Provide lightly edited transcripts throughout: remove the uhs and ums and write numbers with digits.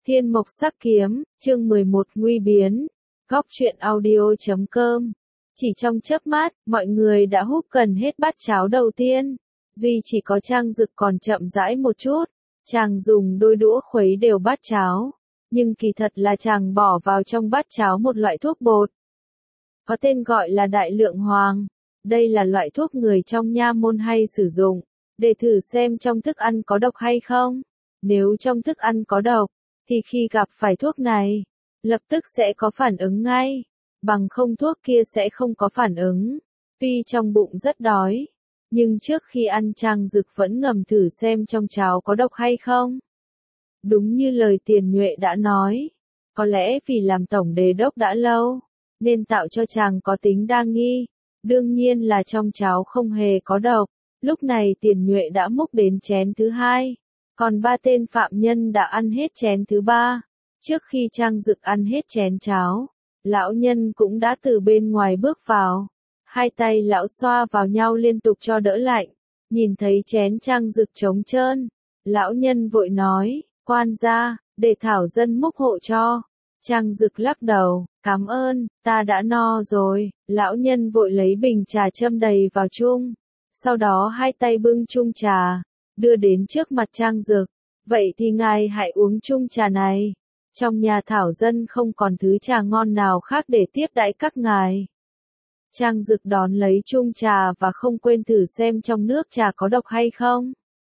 Thiên Mộc Sắc Kiếm, chương 11 Nguy Biến. Góc truyện audio.com. Chỉ trong chớp mắt, mọi người đã húp gần hết bát cháo đầu tiên. Duy chỉ có Trang Dực còn chậm rãi một chút. Chàng dùng đôi đũa khuấy đều bát cháo. Nhưng kỳ thật là chàng bỏ vào trong bát cháo một loại thuốc bột. Có tên gọi là Đại Lượng Hoàng. Đây là loại thuốc người trong nha môn hay sử dụng, để thử xem trong thức ăn có độc hay không. Nếu trong thức ăn có độc, thì khi gặp phải thuốc này, lập tức sẽ có phản ứng ngay, bằng không thuốc kia sẽ không có phản ứng. Tuy trong bụng rất đói, nhưng trước khi ăn Trang Dực vẫn ngầm thử xem trong cháo có độc hay không. Đúng như lời Tiền Nhuệ đã nói, có lẽ vì làm tổng đề đốc đã lâu, nên tạo cho chàng có tính đa nghi. Đương nhiên là trong cháo không hề có độc. Lúc này Tiền Nhuệ đã múc đến chén thứ hai, còn ba tên phạm nhân đã ăn hết chén thứ ba. Trước khi Trang Dực ăn hết chén cháo, lão nhân cũng đã từ bên ngoài bước vào. Hai tay lão xoa vào nhau liên tục cho đỡ lạnh. Nhìn thấy chén Trang Dực trống trơn, lão nhân vội nói, quan gia, để thảo dân múc hộ cho. Trang Dực lắc đầu, cảm ơn, ta đã no rồi. Lão nhân vội lấy bình trà châm đầy vào chung. Sau đó hai tay bưng chung trà, đưa đến trước mặt Trang Dực. Vậy thì ngài hãy uống chung trà này. Trong nhà thảo dân không còn thứ trà ngon nào khác để tiếp đãi các ngài. Trang Dực đón lấy chung trà và không quên thử xem trong nước trà có độc hay không.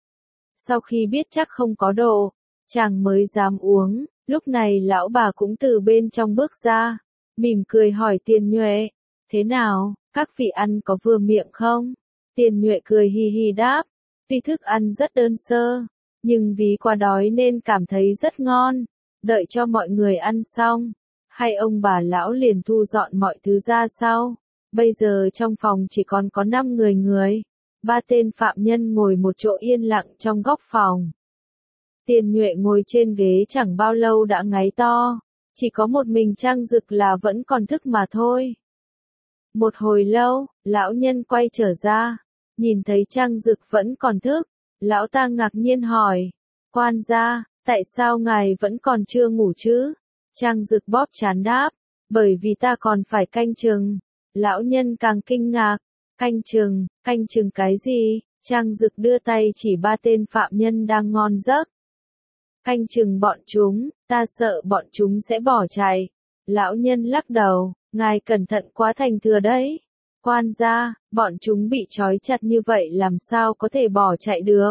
Sau khi biết chắc không có độ, chàng mới dám uống. Lúc này lão bà cũng từ bên trong bước ra, mỉm cười hỏi Tiền Nhuệ, thế nào, các vị ăn có vừa miệng không? Tiền Nhuệ cười hi hi đáp, tuy thức ăn rất đơn sơ, nhưng vì quá đói nên cảm thấy rất ngon. Đợi cho mọi người ăn xong, hai ông bà lão liền thu dọn mọi thứ ra sau. Bây giờ trong phòng chỉ còn có 5 người. Ba tên phạm nhân ngồi một chỗ yên lặng trong góc phòng. Tiền Nhuệ ngồi trên ghế chẳng bao lâu đã ngáy to, chỉ có một mình Trang Dực là vẫn còn thức mà thôi. Một hồi lâu, lão nhân quay trở ra, nhìn thấy Trang Dực vẫn còn thức, lão ta ngạc nhiên hỏi, quan gia, tại sao ngài vẫn còn chưa ngủ chứ? Trang Dực bóp trán đáp, bởi vì ta còn phải canh chừng. Lão nhân càng kinh ngạc, canh chừng cái gì? Trang Dực đưa tay chỉ ba tên phạm nhân đang ngon giấc. Canh chừng bọn chúng, ta sợ bọn chúng sẽ bỏ chạy. Lão nhân lắc đầu, ngài cẩn thận quá thành thừa đấy. Quan gia, bọn chúng bị trói chặt như vậy làm sao có thể bỏ chạy được.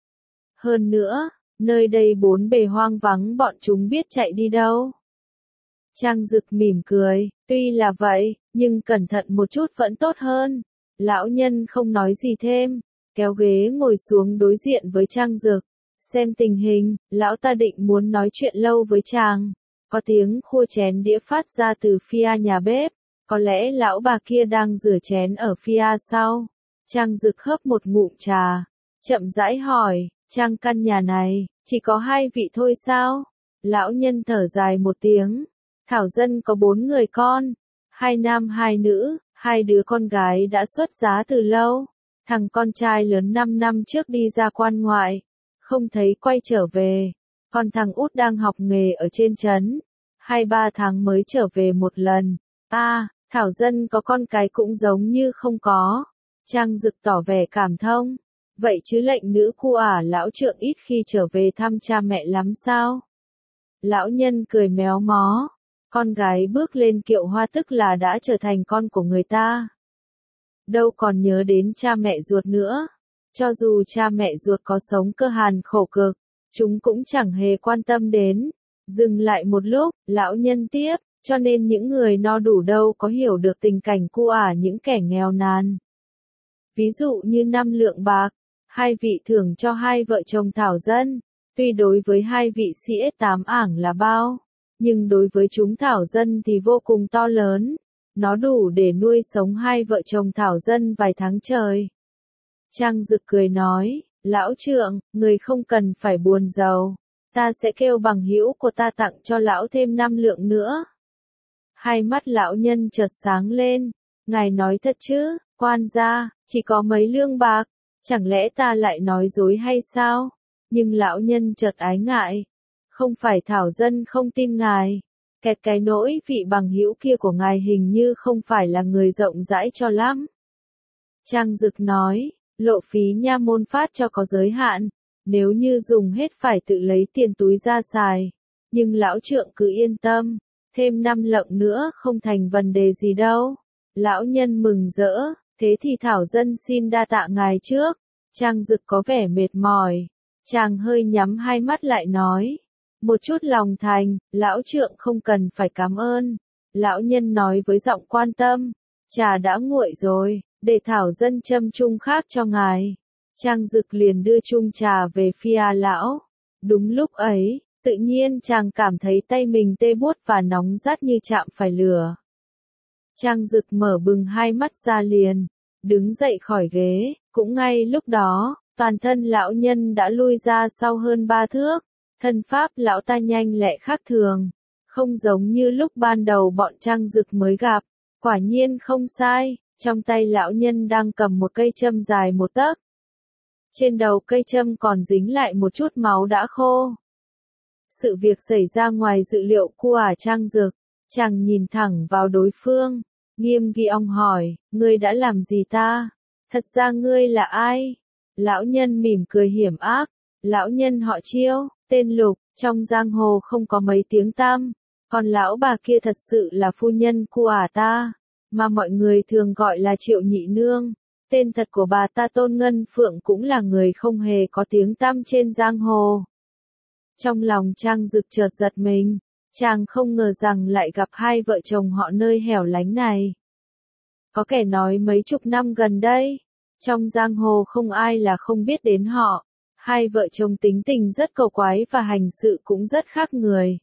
Hơn nữa, nơi đây bốn bề hoang vắng, bọn chúng biết chạy đi đâu. Trang Dực mỉm cười, tuy là vậy, nhưng cẩn thận một chút vẫn tốt hơn. Lão nhân không nói gì thêm, kéo ghế ngồi xuống đối diện với Trang Dực. Xem tình hình, lão ta định muốn nói chuyện lâu với chàng. Có tiếng khua chén đĩa phát ra từ phía nhà bếp. Có lẽ lão bà kia đang rửa chén ở phía sau. Trang Dực hớp một ngụm trà, chậm rãi hỏi, Trang căn nhà này, chỉ có 2 vị thôi sao? Lão nhân thở dài một tiếng. Thảo dân có 4 người con, 2 nam 2 nữ, 2 đứa con gái đã xuất giá từ lâu. Thằng con trai lớn 5 năm trước đi ra quan ngoại, không thấy quay trở về. Còn thằng út đang học nghề ở trên trấn, 2-3 tháng mới trở về một lần. Thảo dân có con cái cũng giống như không có. Trang Dực tỏ vẻ cảm thông. Vậy chứ lệnh nữ khu lão trượng ít khi trở về thăm cha mẹ lắm sao? Lão nhân cười méo mó. Con gái bước lên kiệu hoa tức là đã trở thành con của người ta. Đâu còn nhớ đến cha mẹ ruột nữa. Cho dù cha mẹ ruột có sống cơ hàn khổ cực, chúng cũng chẳng hề quan tâm đến. Dừng lại một lúc, lão nhân tiếp, cho nên những người no đủ đâu có hiểu được tình cảnh của những kẻ nghèo nàn. Ví dụ như 5 lượng bạc, 2 vị thưởng cho 2 vợ chồng thảo dân. Tuy đối với 2 vị sĩ 8 ảng là bao, nhưng đối với chúng thảo dân thì vô cùng to lớn. Nó đủ để nuôi sống 2 vợ chồng thảo dân vài tháng trời. Trang Dực cười nói, lão trượng, người không cần phải buồn giàu. Ta sẽ kêu bằng hữu của ta tặng cho lão thêm 5 lượng nữa. Hai mắt lão nhân chợt sáng lên. Ngài nói thật chứ, quan gia, chỉ có mấy lương bạc, chẳng lẽ ta lại nói dối hay sao? Nhưng lão nhân chợt ái ngại. Không phải Thảo Dân không tin ngài. Kẹt cái nỗi vị bằng hữu kia của ngài hình như không phải là người rộng rãi cho lắm. Trang Dực nói, lộ phí nha môn phát cho có giới hạn, nếu như dùng hết phải tự lấy tiền túi ra xài. Nhưng lão trượng cứ yên tâm, thêm 5 lợn nữa không thành vấn đề gì đâu. Lão nhân mừng rỡ, thế thì Thảo Dân xin đa tạ ngài trước. Trang Dực có vẻ mệt mỏi. Chàng hơi nhắm hai mắt lại nói. Một chút lòng thành, lão trượng không cần phải cảm ơn. Lão nhân nói với giọng quan tâm. Trà đã nguội rồi, để Thảo Dân châm chung khác cho ngài. Trang Dực liền đưa chung trà về phía lão. Đúng lúc ấy, tự nhiên chàng cảm thấy tay mình tê buốt và nóng rát như chạm phải lửa. Trang Dực mở bừng hai mắt ra liền, đứng dậy khỏi ghế, cũng ngay lúc đó, toàn thân lão nhân đã lui ra sau hơn 3 thước. Thân pháp lão ta nhanh lẹ khác thường, không giống như lúc ban đầu bọn Trang Dực mới gặp. Quả nhiên không sai, trong tay lão nhân đang cầm một cây châm dài 1 tấc. Trên đầu cây châm còn dính lại một chút máu đã khô. Sự việc xảy ra ngoài dự liệu của Trang Dực. Chàng nhìn thẳng vào đối phương, nghiêm nghị ong hỏi, ngươi đã làm gì ta? Thật ra ngươi là ai? Lão nhân mỉm cười hiểm ác, lão nhân họ Chiêu, tên Lục, trong giang hồ không có mấy tiếng tăm, còn lão bà kia thật sự là phu nhân của ta, mà mọi người thường gọi là Triệu Nhị Nương. Tên thật của bà ta Tôn Ngân Phượng cũng là người không hề có tiếng tăm trên giang hồ. Trong lòng Trang Dực chợt giật mình, chàng không ngờ rằng lại gặp hai vợ chồng họ nơi hẻo lánh này. Có kẻ nói mấy chục năm gần đây, trong giang hồ không ai là không biết đến họ. Hai vợ chồng tính tình rất cầu quái và hành sự cũng rất khác người.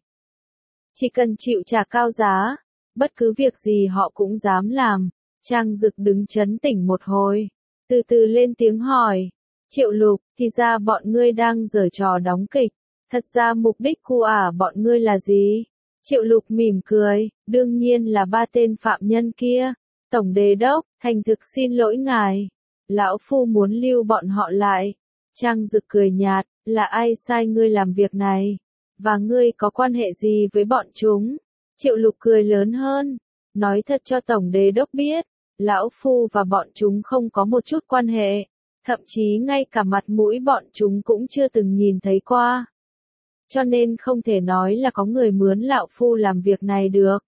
Chỉ cần chịu trả cao giá, bất cứ việc gì họ cũng dám làm. Trang Dực đứng trấn tĩnh một hồi, từ từ lên tiếng hỏi, Triệu Lục, thì ra bọn ngươi đang giở trò đóng kịch, thật ra mục đích của bọn ngươi là gì? Triệu Lục mỉm cười, đương nhiên là 3 tên phạm nhân kia. Tổng Đề Đốc, thành thực xin lỗi ngài, lão phu muốn lưu bọn họ lại. Trang Dực cười nhạt, là ai sai ngươi làm việc này? Và ngươi có quan hệ gì với bọn chúng? Triệu Lục cười lớn hơn, nói thật cho Tổng Đề Đốc biết, lão phu và bọn chúng không có một chút quan hệ, thậm chí ngay cả mặt mũi bọn chúng cũng chưa từng nhìn thấy qua. Cho nên không thể nói là có người mướn lão phu làm việc này được.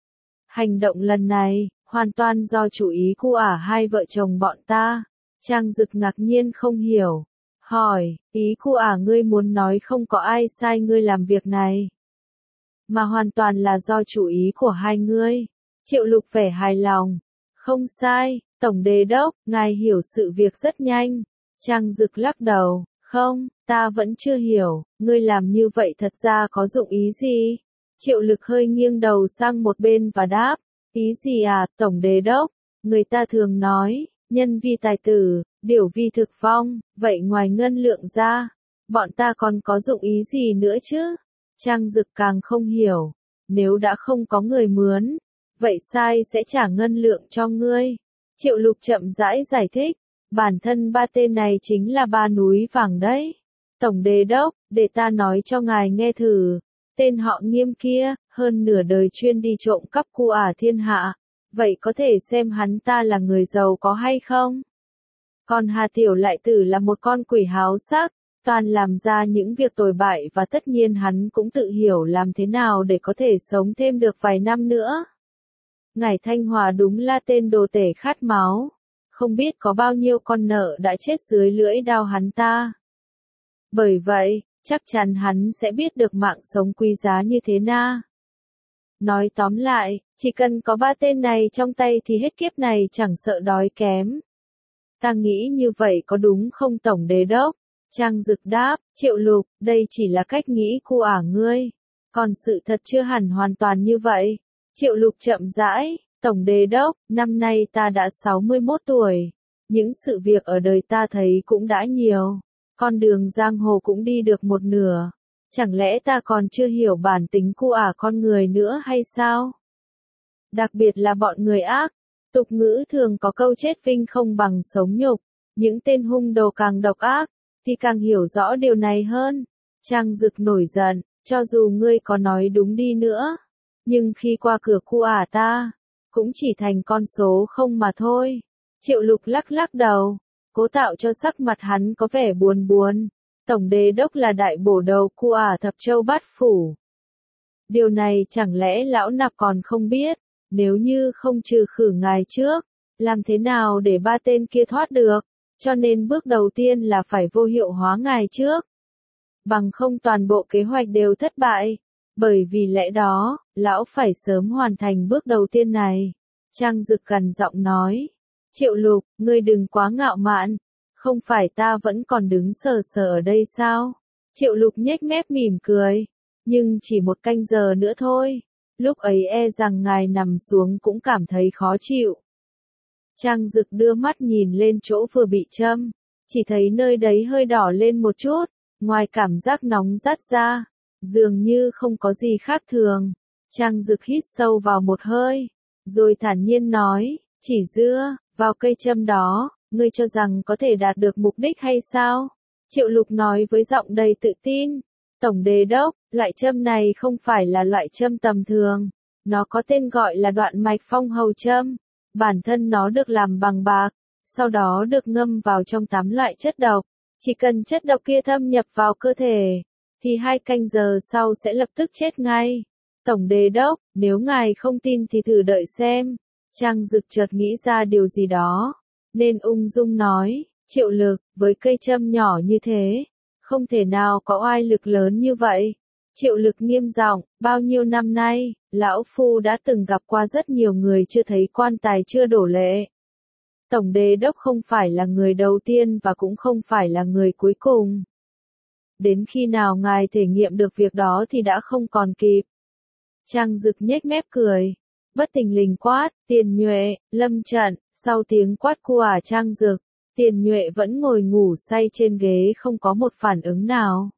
Hành động lần này, hoàn toàn do chủ ý của hai vợ chồng bọn ta. Trang Dực ngạc nhiên không hiểu. Hỏi, ý của ngươi muốn nói không có ai sai ngươi làm việc này, mà hoàn toàn là do chủ ý của hai ngươi. Triệu Lục vẻ hài lòng. Không sai, Tổng Đề Đốc, ngài hiểu sự việc rất nhanh. Trang Dực lắc đầu, không, ta vẫn chưa hiểu, ngươi làm như vậy thật ra có dụng ý gì? Triệu Lực hơi nghiêng đầu sang một bên và đáp, ý gì Tổng Đề Đốc? Người ta thường nói, nhân vi tài tử, điểu vi thực vong, vậy ngoài ngân lượng ra, bọn ta còn có dụng ý gì nữa chứ? Trang Dực càng không hiểu, nếu đã không có người mướn, vậy sai sẽ trả ngân lượng cho ngươi. Triệu Lục chậm rãi giải thích, bản thân 3 tên này chính là 3 núi vàng đấy. Tổng Đề Đốc, để ta nói cho ngài nghe thử, tên họ Nghiêm kia, hơn nửa đời chuyên đi trộm cắp của thiên hạ, vậy có thể xem hắn ta là người giàu có hay không? Còn Hà Tiểu Lại Tử là một con quỷ háo sắc, toàn làm ra những việc tồi bại và tất nhiên hắn cũng tự hiểu làm thế nào để có thể sống thêm được vài năm nữa. Ngải Thanh Hòa đúng là tên đồ tể khát máu, không biết có bao nhiêu con nợ đã chết dưới lưỡi đao hắn ta. Bởi vậy, chắc chắn hắn sẽ biết được mạng sống quý giá như thế nào. Nói tóm lại, chỉ cần có 3 tên này trong tay thì hết kiếp này chẳng sợ đói kém. Ta nghĩ như vậy có đúng không Tổng Đề Đốc? Trang Dực đáp, Triệu Lục, đây chỉ là cách nghĩ của ngươi. Còn sự thật chưa hẳn hoàn toàn như vậy. Triệu Lục chậm rãi, Tổng Đề Đốc, năm nay ta đã 61 tuổi. Những sự việc ở đời ta thấy cũng đã nhiều. Con đường giang hồ cũng đi được một nửa. Chẳng lẽ ta còn chưa hiểu bản tính của con người nữa hay sao? Đặc biệt là bọn người ác. Tục ngữ thường có câu chết vinh không bằng sống nhục. Những tên hung đồ càng độc ác, thì càng hiểu rõ điều này hơn. Trang Dực nổi giận, cho dù ngươi có nói đúng đi nữa, nhưng khi qua cửa cu ta, cũng chỉ thành con số không mà thôi. Triệu Lục lắc lắc đầu, cố tạo cho sắc mặt hắn có vẻ buồn buồn. Tổng Đế Đốc là đại bổ đầu cu Thập Châu Bát Phủ. Điều này chẳng lẽ lão nạp còn không biết, nếu như không trừ khử ngài trước, làm thế nào để ba tên kia thoát được, cho nên bước đầu tiên là phải vô hiệu hóa ngài trước. Bằng không toàn bộ kế hoạch đều thất bại, bởi vì lẽ đó, lão phải sớm hoàn thành bước đầu tiên này. Trang Dực gằn giọng nói, Triệu Lục, ngươi đừng quá ngạo mạn, không phải ta vẫn còn đứng sờ sờ ở đây sao? Triệu Lục nhếch mép mỉm cười, nhưng chỉ 1 canh giờ nữa thôi, lúc ấy e rằng ngài nằm xuống cũng cảm thấy khó chịu. Trang Dực đưa mắt nhìn lên chỗ vừa bị châm, chỉ thấy nơi đấy hơi đỏ lên một chút, ngoài cảm giác nóng rát ra, dường như không có gì khác thường. Trang Dực hít sâu vào một hơi, rồi thản nhiên nói, chỉ dựa vào cây châm đó, ngươi cho rằng có thể đạt được mục đích hay sao? Triệu Lục nói với giọng đầy tự tin, Tổng Đế Đốc, loại châm này không phải là loại châm tầm thường, nó có tên gọi là đoạn mạch phong hầu châm. Bản thân nó được làm bằng bạc, sau đó được ngâm vào trong 8 loại chất độc. Chỉ cần chất độc kia thâm nhập vào cơ thể, thì 2 canh giờ sau sẽ lập tức chết ngay. Tổng Đế Đốc, nếu ngài không tin thì thử đợi xem. Trang Dực chợt nghĩ ra điều gì đó, nên ung dung nói, Triệu Lực, với cây châm nhỏ như thế, không thể nào có oai lực lớn như vậy. Triệu Lực nghiêm giọng, bao nhiêu năm nay, lão phu đã từng gặp qua rất nhiều người chưa thấy quan tài chưa đổ lệ. Tổng Đế Đốc không phải là người đầu tiên và cũng không phải là người cuối cùng. Đến khi nào ngài thể nghiệm được việc đó thì đã không còn kịp. Trang Dực nhếch mép cười, bất thình lình quát, Tiền Nhuệ, lâm trận. Sau tiếng quát của Trang Dực, Tiền Nhuệ vẫn ngồi ngủ say trên ghế không có một phản ứng nào.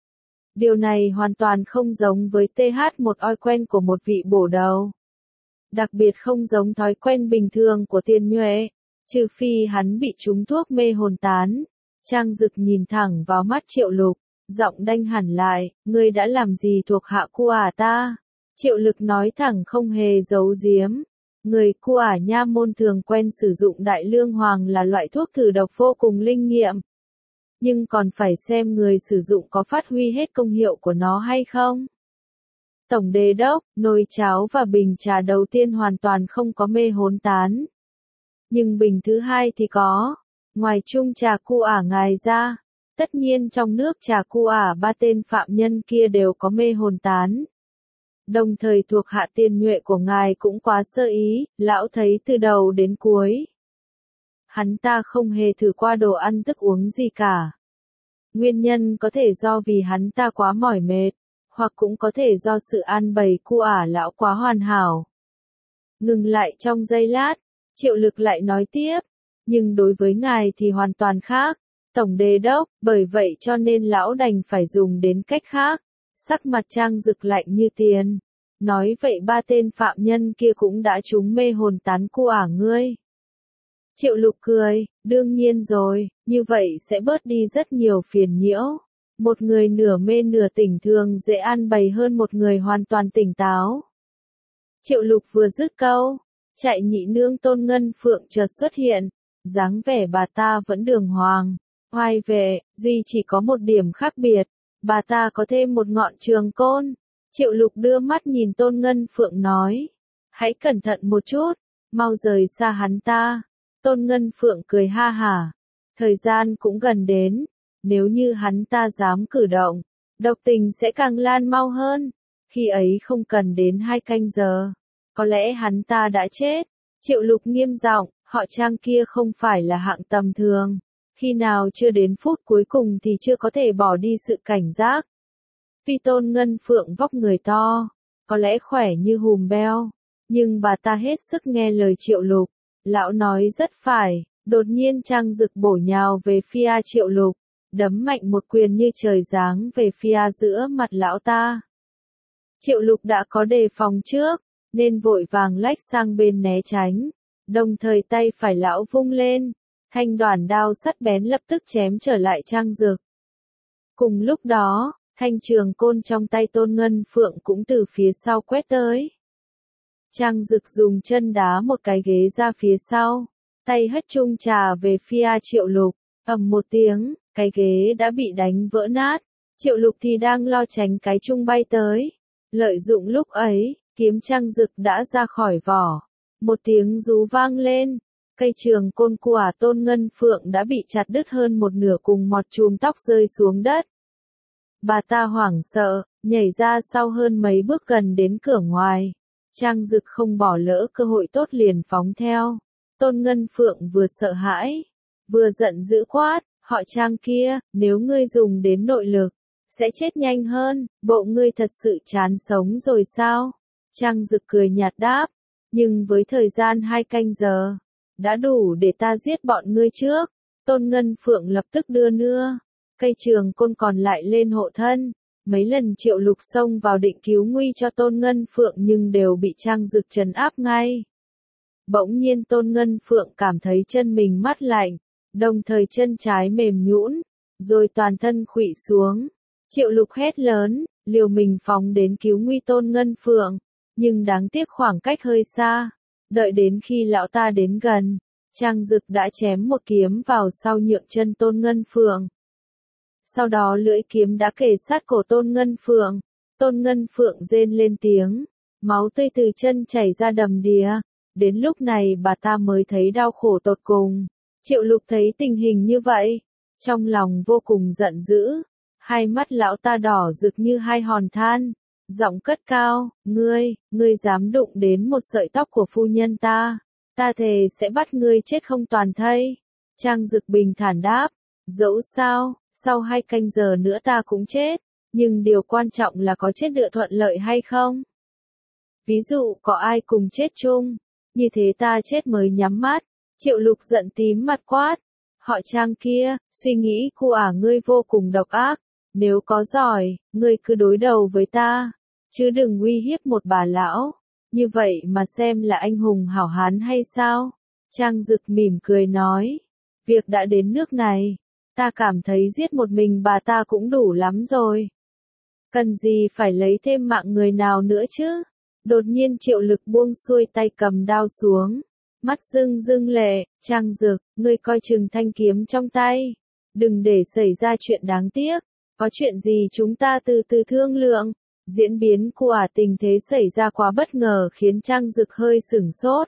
Điều này hoàn toàn không giống với một thói quen của một vị bổ đầu. Đặc biệt không giống thói quen bình thường của Tiền Nhuệ, trừ phi hắn bị trúng thuốc mê hồn tán. Trang Dực nhìn thẳng vào mắt Triệu Lục, giọng đanh hẳn lại, ngươi đã làm gì thuộc hạ cu ta? Triệu Lực nói thẳng không hề giấu giếm. Người cu nha môn thường quen sử dụng đại lương hoàng là loại thuốc thử độc vô cùng linh nghiệm. Nhưng còn phải xem người sử dụng có phát huy hết công hiệu của nó hay không. Tổng Đế Đốc, nồi cháo và bình trà đầu tiên hoàn toàn không có mê hồn tán. Nhưng bình thứ hai thì có. Ngoài chung trà cu ngài ra, tất nhiên trong nước trà cu 3 tên phạm nhân kia đều có mê hồn tán. Đồng thời thuộc hạ Tiền Nhuệ của ngài cũng quá sơ ý, lão thấy từ đầu đến cuối. Hắn ta không hề thử qua đồ ăn thức uống gì cả. Nguyên nhân có thể do vì hắn ta quá mỏi mệt, hoặc cũng có thể do sự an bày cu lão quá hoàn hảo. Ngừng lại trong giây lát, Triệu Lực lại nói tiếp, nhưng đối với ngài thì hoàn toàn khác, Tổng Đế Đốc, bởi vậy cho nên lão đành phải dùng đến cách khác. Sắc mặt Trang Dực lạnh như tiền, nói vậy 3 tên phạm nhân kia cũng đã trúng mê hồn tán cu ngươi. Triệu Lục cười, đương nhiên rồi, như vậy sẽ bớt đi rất nhiều phiền nhiễu. Một người nửa mê nửa tỉnh thường dễ an bày hơn một người hoàn toàn tỉnh táo. Triệu Lục vừa dứt câu, chạy nhị nương Tôn Ngân Phượng chợt xuất hiện, dáng vẻ bà ta vẫn đường hoàng, oai vệ, duy chỉ có một điểm khác biệt, bà ta có thêm một ngọn trường côn. Triệu Lục đưa mắt nhìn Tôn Ngân Phượng nói, hãy cẩn thận một chút, mau rời xa hắn ta. Tôn Ngân Phượng cười ha hả, thời gian cũng gần đến, nếu như hắn ta dám cử động, độc tình sẽ càng lan mau hơn, khi ấy không cần đến 2 canh giờ, có lẽ hắn ta đã chết. Triệu Lục nghiêm giọng, họ Trang kia không phải là hạng tầm thường, khi nào chưa đến phút cuối cùng thì chưa có thể bỏ đi sự cảnh giác. Tuy Tôn Ngân Phượng vóc người to, có lẽ khỏe như hùm beo, nhưng bà ta hết sức nghe lời Triệu Lục. Lão nói rất phải, đột nhiên Trang Dực bổ nhào về phía Triệu Lục, đấm mạnh một quyền như trời giáng về phía giữa mặt lão ta. Triệu Lục đã có đề phòng trước, nên vội vàng lách sang bên né tránh, đồng thời tay phải lão vung lên, thanh đoản đao sắt bén lập tức chém trở lại Trang Dực. Cùng lúc đó, Thanh trường côn trong tay Tôn Ngân Phượng cũng từ phía sau quét tới. Trang Dực dùng chân đá một cái ghế ra phía sau, tay hất chung trà về phía Triệu Lục, ầm một tiếng, cái ghế đã bị đánh vỡ nát. Triệu Lục thì đang lo tránh cái chung bay tới. Lợi dụng lúc ấy, kiếm Trang Dực đã ra khỏi vỏ. Một tiếng rú vang lên, cây trường côn của Tôn Ngân Phượng đã bị chặt đứt hơn một nửa cùng một chùm tóc rơi xuống đất. Bà ta hoảng sợ, nhảy ra sau hơn mấy bước gần đến cửa ngoài. Trang Dực không bỏ lỡ cơ hội tốt liền phóng theo. Tôn Ngân Phượng vừa sợ hãi, vừa giận dữ quát, họ Trang kia, nếu ngươi dùng đến nội lực, sẽ chết nhanh hơn, bộ ngươi thật sự chán sống rồi sao? Trang Dực cười nhạt đáp, nhưng với thời gian 2 canh giờ, đã đủ để ta giết bọn ngươi trước. Tôn Ngân Phượng lập tức đưa nưa cây trường côn còn lại lên hộ thân. Mấy lần Triệu Lục xông vào định cứu nguy cho Tôn Ngân Phượng nhưng đều bị Trang Dực trấn áp ngay. Bỗng nhiên Tôn Ngân Phượng cảm thấy chân mình mát lạnh, đồng thời chân trái mềm nhũn, rồi toàn thân khuỵu xuống. Triệu Lục hét lớn, liều mình phóng đến cứu nguy Tôn Ngân Phượng, nhưng đáng tiếc khoảng cách hơi xa. Đợi đến khi lão ta đến gần, Trang Dực đã chém một kiếm vào sau nhượng chân Tôn Ngân Phượng. Sau đó lưỡi kiếm đã kề sát cổ Tôn Ngân Phượng. Tôn Ngân Phượng rên lên tiếng, máu tươi từ chân chảy ra đầm đìa. Đến lúc này bà ta mới thấy đau khổ tột cùng. Triệu Lục thấy tình hình như vậy, trong lòng vô cùng giận dữ. Hai mắt lão ta đỏ rực như hai hòn than, giọng cất cao, ngươi dám đụng đến một sợi tóc của phu nhân ta thề sẽ bắt ngươi chết không toàn thây. Trang Dực bình thản đáp, dẫu sao, sau 2 canh giờ nữa ta cũng chết, nhưng điều quan trọng là có chết được thuận lợi hay không. Ví dụ có ai cùng chết chung, như thế ta chết mới nhắm mắt. Triệu Lục giận tím mặt quát, họ Trang kia, suy nghĩ của ngươi vô cùng độc ác, nếu có giỏi, ngươi cứ đối đầu với ta, chứ đừng uy hiếp một bà lão, như vậy mà xem là anh hùng hảo hán hay sao? Trang Dực mỉm cười nói, việc đã đến nước này, ta cảm thấy giết một mình bà ta cũng đủ lắm rồi. Cần gì phải lấy thêm mạng người nào nữa chứ? Đột nhiên Triệu Lực buông xuôi tay cầm đao xuống, mắt rưng rưng lệ, Trang Dực, ngươi coi chừng thanh kiếm trong tay, đừng để xảy ra chuyện đáng tiếc, có chuyện gì chúng ta từ từ thương lượng. Diễn biến của tình thế xảy ra quá bất ngờ khiến Trang Dực hơi sửng sốt.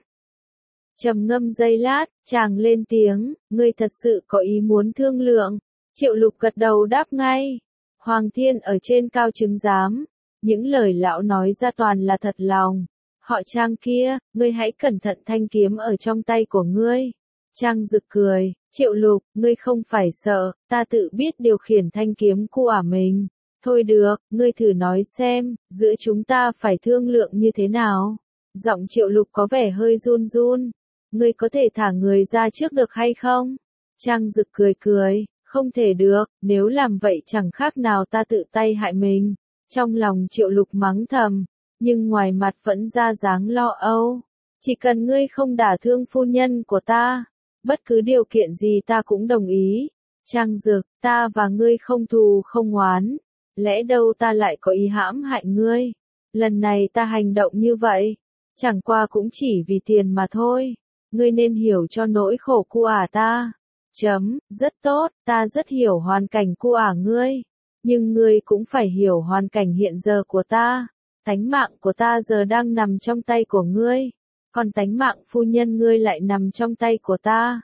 Trầm ngâm giây lát, chàng lên tiếng, ngươi thật sự có ý muốn thương lượng. Triệu Lục gật đầu đáp ngay. Hoàng Thiên ở trên cao chứng giám, những lời lão nói ra toàn là thật lòng. Họ Trang kia, ngươi hãy cẩn thận thanh kiếm ở trong tay của ngươi. Trang Dực cười, Triệu Lục, ngươi không phải sợ, ta tự biết điều khiển thanh kiếm của mình. Thôi được, ngươi thử nói xem, giữa chúng ta phải thương lượng như thế nào? Giọng Triệu Lục có vẻ hơi run run. Ngươi có thể thả người ra trước được hay không? Trang Dực cười cười, không thể được, nếu làm vậy chẳng khác nào ta tự tay hại mình. Trong lòng Triệu Lục mắng thầm, nhưng ngoài mặt vẫn ra dáng lo âu. Chỉ cần ngươi không đả thương phu nhân của ta, bất cứ điều kiện gì ta cũng đồng ý. Trang Dực, ta và ngươi không thù không oán. Lẽ đâu ta lại có ý hãm hại ngươi? Lần này ta hành động như vậy, chẳng qua cũng chỉ vì tiền mà thôi. Ngươi nên hiểu cho nỗi khổ của ta. Rất tốt, ta rất hiểu hoàn cảnh của ngươi. Nhưng ngươi cũng phải hiểu hoàn cảnh hiện giờ của ta. Tánh mạng của ta giờ đang nằm trong tay của ngươi. Còn tánh mạng phu nhân ngươi lại nằm trong tay của ta.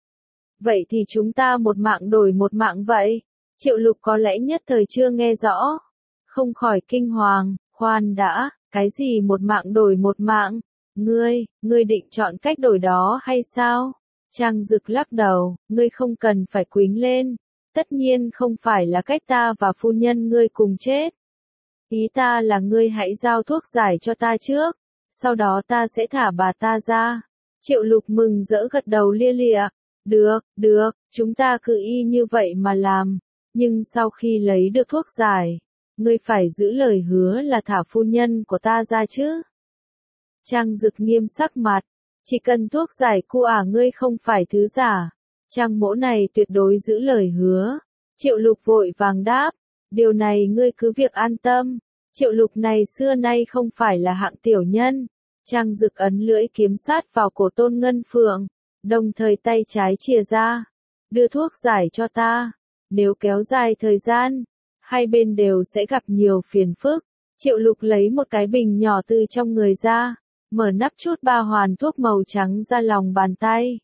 Vậy thì chúng ta một mạng đổi một mạng vậy. Triệu Lục có lẽ nhất thời chưa nghe rõ. Không khỏi kinh hoàng, khoan đã, cái gì một mạng đổi một mạng? Ngươi định chọn cách đổi đó hay sao? Trang Dực lắc đầu, ngươi không cần phải quýnh lên. Tất nhiên không phải là cách ta và phu nhân ngươi cùng chết. Ý ta là ngươi hãy giao thuốc giải cho ta trước, sau đó ta sẽ thả bà ta ra. Triệu Lục mừng rỡ gật đầu lia lịa. Được, chúng ta cứ y như vậy mà làm. Nhưng sau khi lấy được thuốc giải, ngươi phải giữ lời hứa là thả phu nhân của ta ra chứ. Trang Dực nghiêm sắc mặt, chỉ cần thuốc giải của ngươi không phải thứ giả. Trang mỗ này tuyệt đối giữ lời hứa. Triệu Lục vội vàng đáp, Điều này ngươi cứ việc an tâm. Triệu Lục này xưa nay không phải là hạng tiểu nhân. Trang Dực ấn lưỡi kiếm sát vào cổ Tôn Ngân Phượng, đồng thời tay trái chìa ra. Đưa thuốc giải cho ta. Nếu kéo dài thời gian, hai bên đều sẽ gặp nhiều phiền phức. Triệu Lục lấy một cái bình nhỏ từ trong người ra, mở nắp chút 3 hoàn thuốc màu trắng ra lòng bàn tay.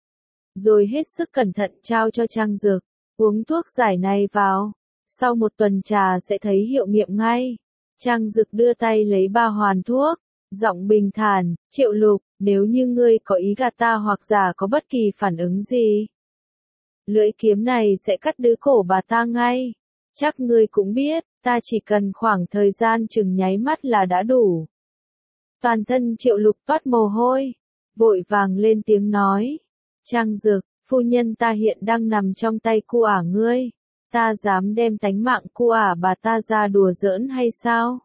Rồi hết sức cẩn thận trao cho Trang Dực. Uống thuốc giải này vào. Sau 1 tuần trà sẽ thấy hiệu nghiệm ngay. Trang Dực đưa tay lấy 3 hoàn thuốc. Giọng bình thản, Triệu Lục, nếu như ngươi có ý gạt ta hoặc giả có bất kỳ phản ứng gì, lưỡi kiếm này sẽ cắt đứt cổ bà ta ngay. Chắc ngươi cũng biết, ta chỉ cần khoảng thời gian chừng nháy mắt là đã đủ. Toàn thân Triệu Lục toát mồ hôi, vội vàng lên tiếng nói. Trang Dực, phu nhân ta hiện đang nằm trong tay cu ả ngươi. Ta dám đem tánh mạng cu ả bà ta ra đùa giỡn hay sao?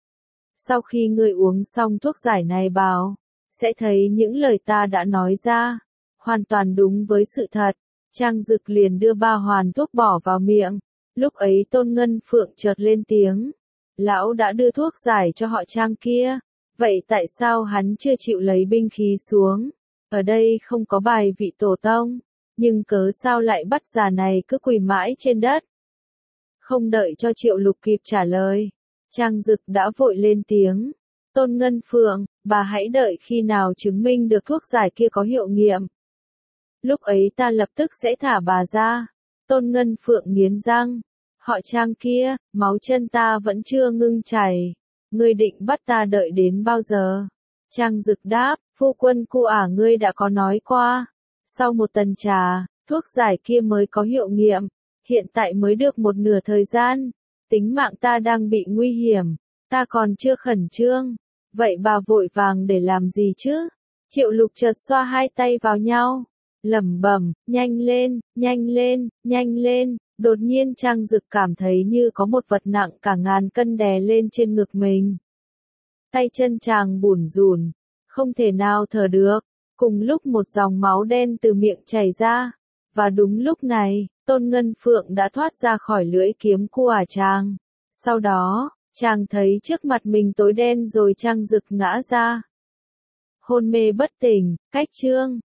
Sau khi ngươi uống xong thuốc giải này vào, sẽ thấy những lời ta đã nói ra, hoàn toàn đúng với sự thật. Trang Dực liền đưa 3 hoàn thuốc bỏ vào miệng. Lúc ấy Tôn Ngân Phượng chợt lên tiếng. Lão đã đưa thuốc giải cho họ Trang kia. Vậy tại sao hắn chưa chịu lấy binh khí xuống? Ở đây không có bài vị tổ tông. Nhưng cớ sao lại bắt già này cứ quỳ mãi trên đất? Không đợi cho Triệu Lục kịp trả lời, Trang Dực đã vội lên tiếng. Tôn Ngân Phượng, bà hãy đợi khi nào chứng minh được thuốc giải kia có hiệu nghiệm. Lúc ấy ta lập tức sẽ thả bà ra. Tôn Ngân Phượng nghiến răng. Họ Trang kia, máu chân ta vẫn chưa ngưng chảy. Ngươi định bắt ta đợi đến bao giờ? Trang Dực đáp, phu quân cu ả ngươi đã có nói qua. Sau 1 tuần trà, thuốc giải kia mới có hiệu nghiệm. Hiện tại mới được 1/2 thời gian. Tính mạng ta đang bị nguy hiểm. Ta còn chưa khẩn trương. Vậy bà vội vàng để làm gì chứ? Triệu Lục chợt xoa hai tay vào nhau, lẩm bẩm, nhanh lên, nhanh lên, nhanh lên. Đột nhiên Trang Dực cảm thấy như có một vật nặng cả ngàn cân đè lên trên ngực mình. Tay chân chàng bủn rủn, không thể nào thở được. Cùng lúc một dòng máu đen từ miệng chảy ra. Và đúng lúc này, Tôn Ngân Phượng đã thoát ra khỏi lưỡi kiếm của chàng. Sau đó, chàng thấy trước mặt mình tối đen rồi Trang Dực ngã ra. Hôn mê bất tỉnh, cách chương.